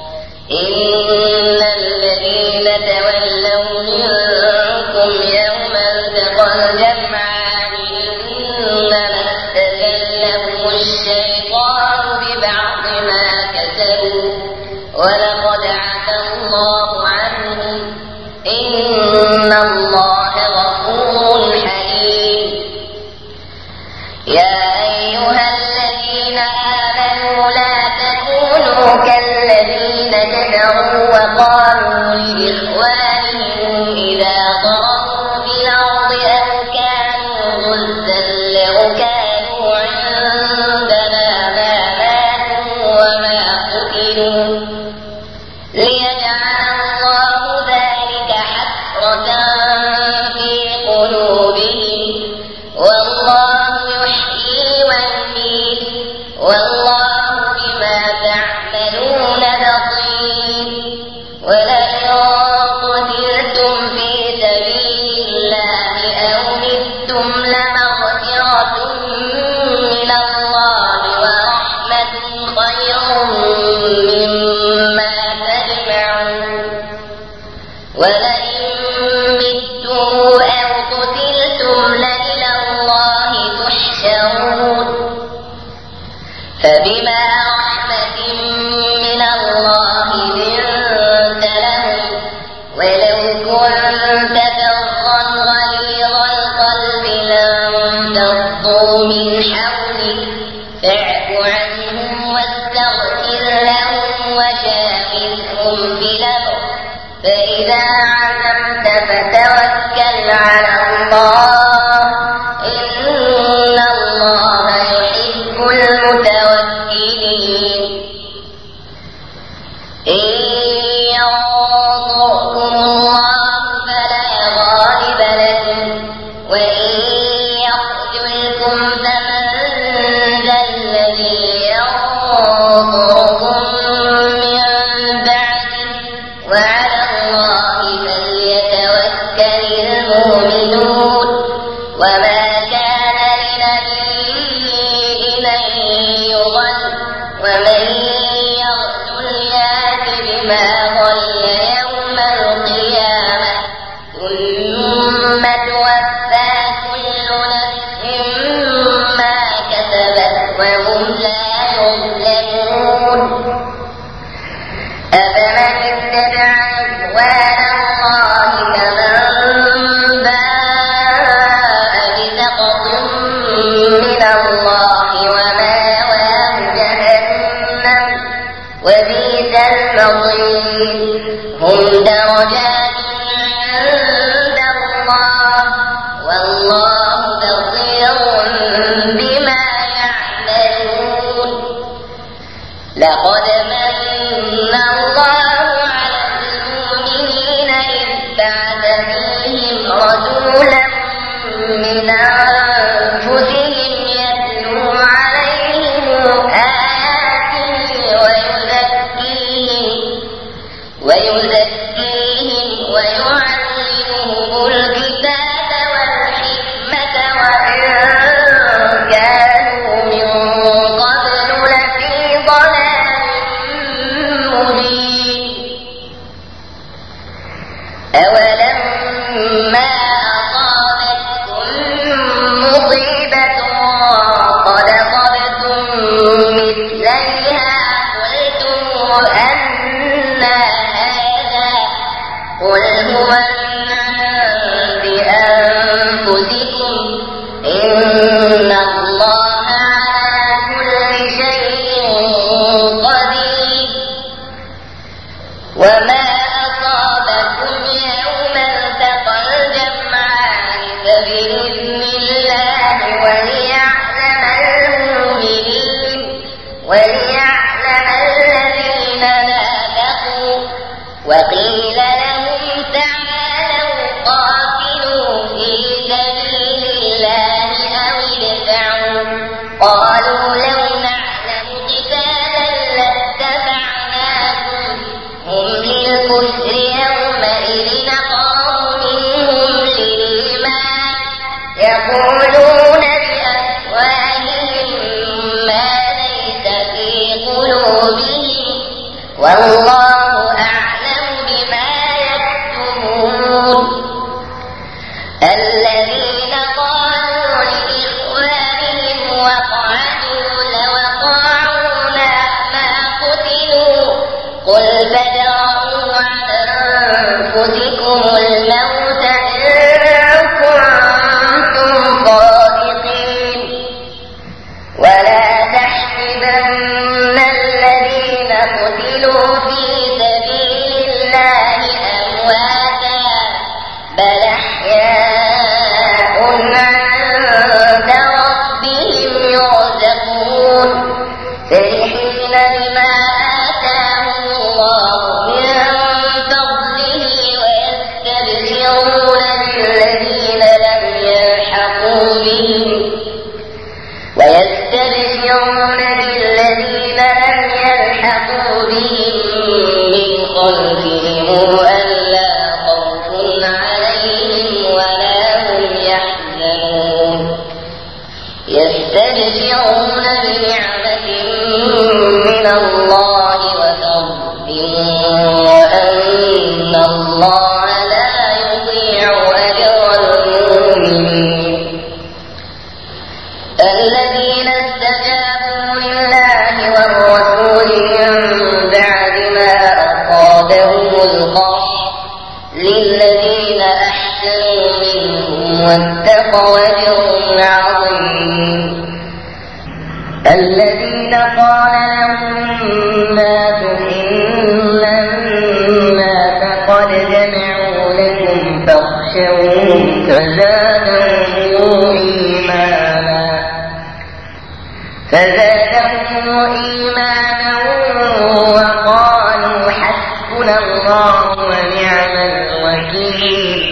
إن الذين تولوا منكم يوم التقى الجمعان إنما استزلهم الشيطان ببعض ما كسبوا ولقد عفا الله عنهم إن الله غفور حليم. يا أيها الذين آمنوا لا تكونوا كالذين كفروا وقالوا لإخوانهم إذا ضربوا في الأرض أو كانوا غزا لو كانوا عندنا ما ماتوا وما قتلوا ليجعل الله ذلك حسرة في قلوبهم والله يحيي ويميت والله بما تعملون بصير. ولئن قتلتم في سبيل الله أو متم لمغفرة من الله ورحمة خير مما تجمعون. ولئن متم أو قتلتم لإلى الله تحشرون. فبما رحمة من الله لنت لهم ولو كنت فظا غليظ القلب لانفضوا من حولك فاعف عنهم واستغفر لهم وشاورهم في الأمر فإذا عزمت فتوكل على الله إن الله يحب المتوكلين. إن ينصركم الله فلا غالب لكم وإن يخذلكم فمن ذا الذي ينصركم من بعده وعلى الله فليتوكل المؤمنون. وما كان لنبي أن يغل ومن يغل يأت بما غل يوم القيامة ثم توفى كل نفس ما كسبت وهم لا يظلمون. أفمن اتبع رضوان الله كمن باء بسخط من الله ومأواه جهنم وبئس المصير. هم درجات عند الله والله بصير بما يعملون. لقد من الله على المؤمنين إذ بعث فيهم رسولا من أنفسهم يتلو عليهم آياته ويزكيهم ويزكيهم ويعلمهم الكتاب والحكمة وإن كانوا من قبل لفي ضلال مبين. أولما أصابتكم مصيبة قد أصبتم مثليها قلتم أنى هذا قل هو من عند أنفسكم إن الله على كل شيء قدير. وما أصابكم يوم للذين أحسنوا منهم واتقوا أجر عظيم. الذين قال لهم الناس إن الناس قد جمعوا لكم فاخشوهم فزادهم إيمانا فزادهم إيمانا وقالوا حسبنا الله ونعم الوكيل.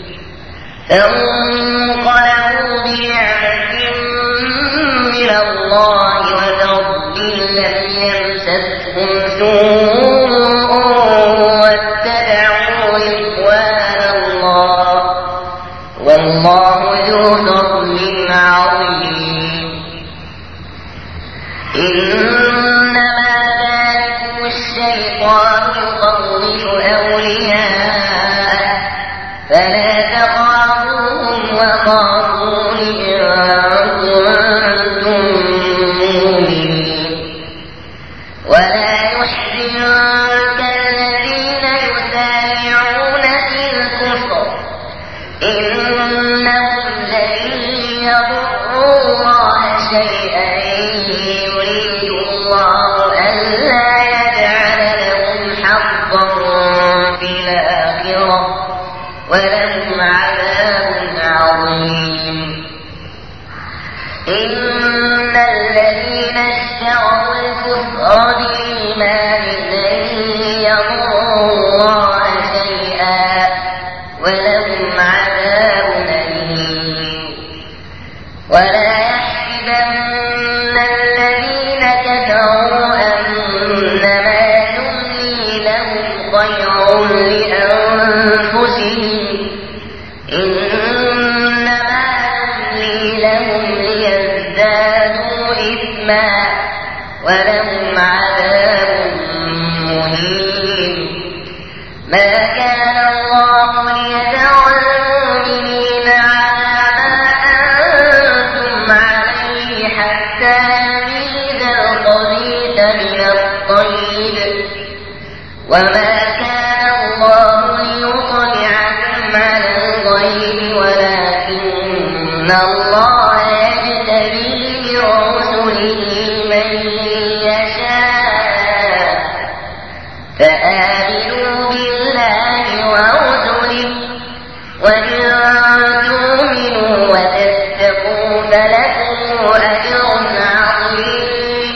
فانقلبوا بنعمة من الله وفضل لم يمسسهم سوء واتبعوا رضوان الله والله ذو فضل عظيم. إنما ذلكم الشيطان يخوف أولياءه فلا تخافوهم وخافون إن كنتم مؤمنين. ولا يحزنك الذين يسارعون في الكفر إنهم لن يضروا الله شيئا يريد الله ألا يجعل لهم حظا في الآخرة ولهم عذاب عظيم. إن الذين اشتروا الكفر بالإيمان لن يضروا الله شيئا ولهم عذاب أليم. ولا يحسبن الذين كفروا أنما نملي لهم خير لأنفسهم إنما نملي لهم ليزدادوا إثما ولهم عذاب مهين. ما كان الله ليدع المؤمنين على ما أنتم عليه حتى يميز الخبيث من الطيب وما كان الله ليطلعكم على الغيب ولكن الله يجتبي من رسله من يشاء فآمنوا بالله ورسله وإن تؤمنوا وتتقوا فلكم أجر عظيم.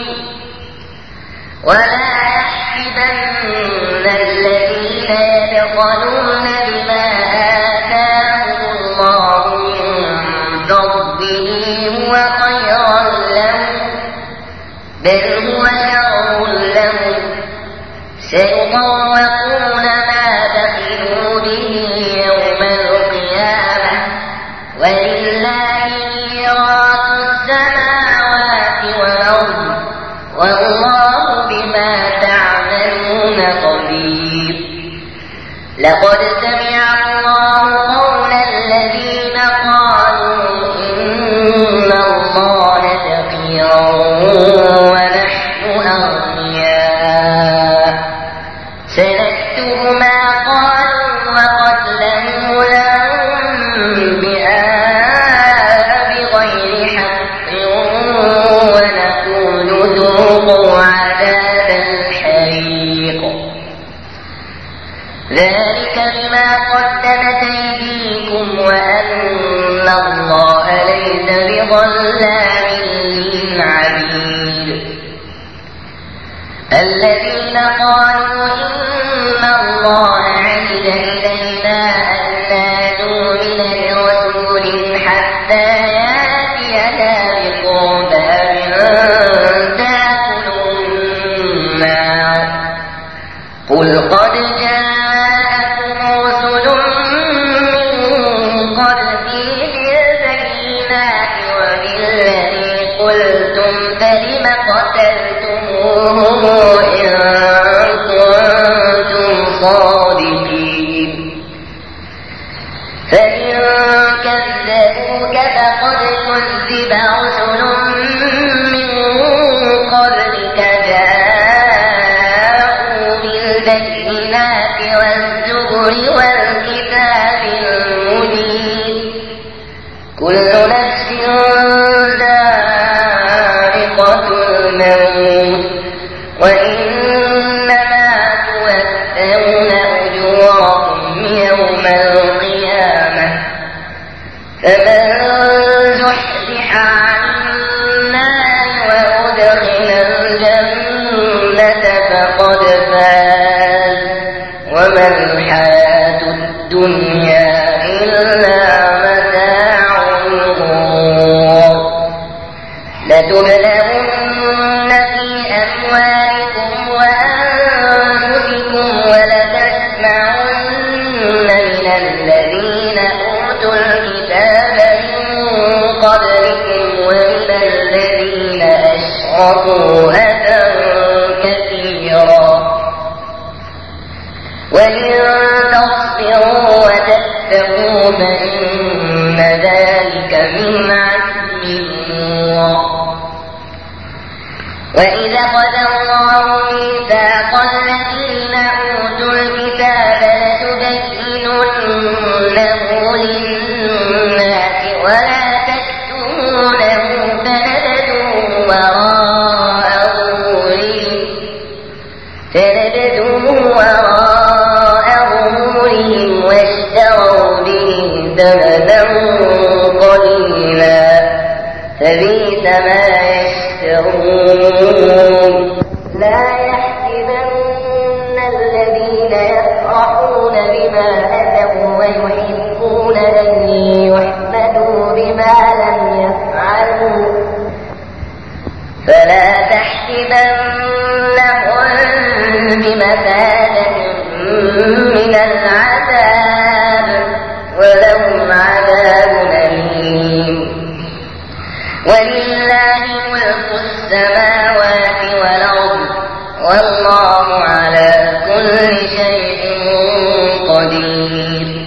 ولا يحسبن الذين يبخلون بما آتاهم الله من فضله هو خيرا لهم بل هو شر لهم سيطوقون ما بخلوا به يوم القيامة ولله ميراث السماوات والأرض والله بما تعملون خبير. لقد سمع الله قول الذين قالوا إن الله فقير ونحن أغنياء سنكتب ما قالوا وقتلهم الأنبياء بغير حق ونقول ذوقوا عذاب الحريق ذلك بما قدمت أيديكم وأن الله ليس بظلام للعبيد. الذين قالوا إن الله عهد إلينا ألا نؤمن لرسول حتى يأتينا بقربان تأكله النار قل قد جاءكم رسل من قبلي بالبينات وبالذي قلتم فلم قتلتموه إن كنتم صادقين. فإن كذبوك فقد كذب رسل من قبلك جاءوا بالبينات والزبر والكتاب إلا متاع الغرور لتبلغن في أموالكم وأنفسكم ولتسمعن من الذين أوتوا الكتاب من قبلكم ومن الذين أشركوا أذى كثيرا وإن تصبروا وتتقوا فإن ذلك من عزم الأمور وإذا أخذ الله ميثاق الذين أوتوا الكتاب لتبيننه للناس ولا تكتمونه فنبذوا وراء ظهورهم فنبذوا وراء ظهورهم واشتروا به ثمنا قليلا فبئس ما يشترون لا يحسبن الذين يفرحون بما أتوا ويحبون أن يحمدوا بما لم يفعلوا فلا تحسبنهم بمفازة من العذاب ولهم عذاب أليم ولله ملك السماوات والأرض والله على كل شيء قدير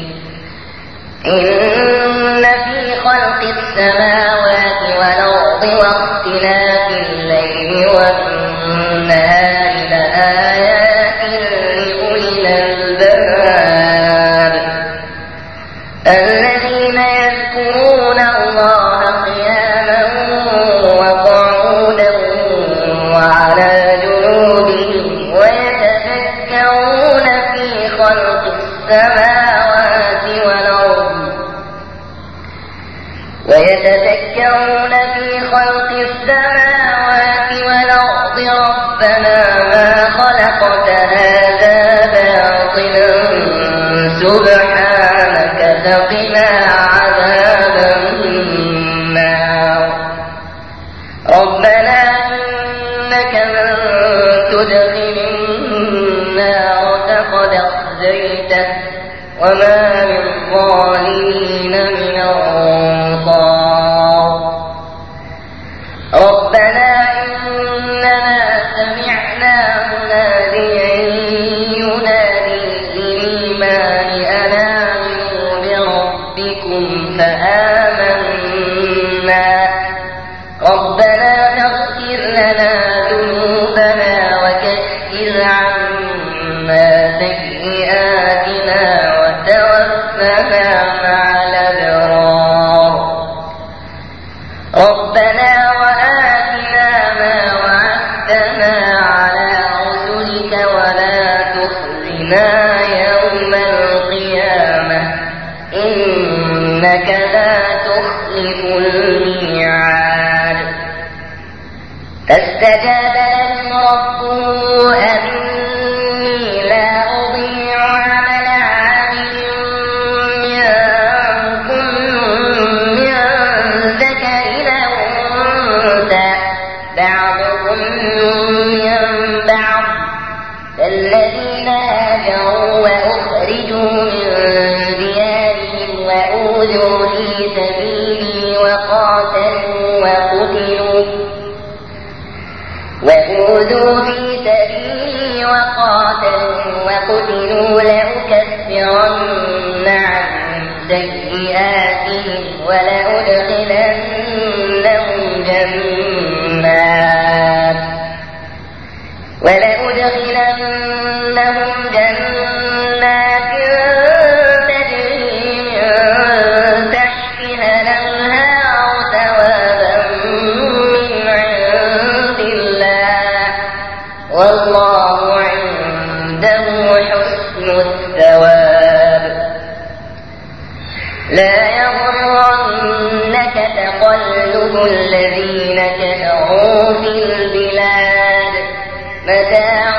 إن في خلق السماوات والأرض واختلاف الليل والنهار لآيات لأولي الألباب الذين يذكرون الله قياما وقعودا وعلى جنوبهم ويتفكرون في خلق السماوات والأرض ويتفكرون في خلق السماوات والأرض ربنا ما خلقت هذا باطلا سبحانك فقنا عذاب النار ربنا إنك من تدخل النار فقد أخزيته وما للظالمين من أنصار ربنا إننا سمعنا مناديا ينادي للإيمان أن آمنوا بربكم فآمنا ربنا فاغفر لنا ذنوبنا وكفر عنا سيئاتنا وتوفنا مع الأبرار ربنا وآتنا ما وعدتنا على رسلك ولا تخزنا يوم القيامة إنك لا تخلف الميعاد فاستجاب لهم ربهم أني لا أضيع عمل عامل منكم من ذكر أو أنثى بعضكم من بعض فالذين هاجروا وأخرجوا من ديارهم وأوذوا في سبيلي وقاتلوا وقتلوا وأوذوا في سبيلي وقاتلوا وقتلوا لأكفرن عنهم سيئاتهم ولأدخلنهم جنات ولأدخلنهم جنات تجري من تحتها الأنهار ثوابا من عند الله والله عنده حسن الثواب لا يغرنك تقلب الذين كفروا في البلاد متاع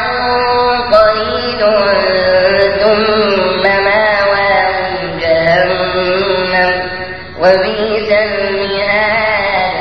قليل ثم ماواهم جهنم وبئس المهاد.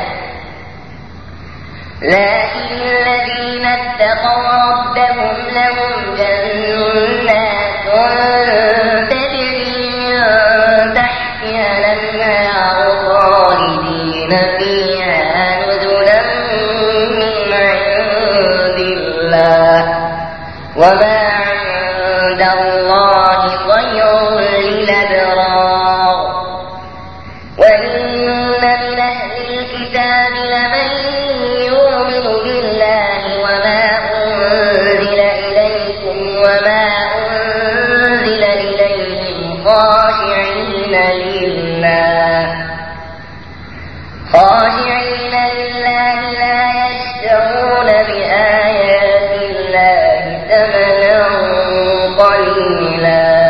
لكن الذين اتقوا ربهم لهم جنات تجري من تحتها الأنهار خالدين فيها نزلا من عند الله وما عند الله خير للأبرار. وإن من أهل الكتاب لمن يؤمن بالله وما أنزل إليكم وما أنزل إليهم خاشعين لله خاشعين لله لا يشترون بآيات الله ثمنا قليلا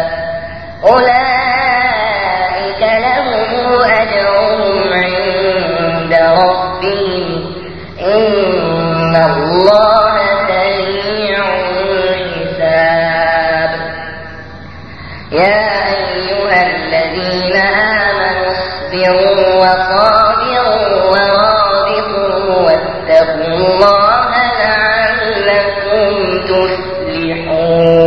أولئك لهم أجرهم عند ربهم إن الله سريع الحساب. يا أيها الذين آمنوا اصبروا وصابروا ورابطوا واتقوا الله لعلكم تفلحون.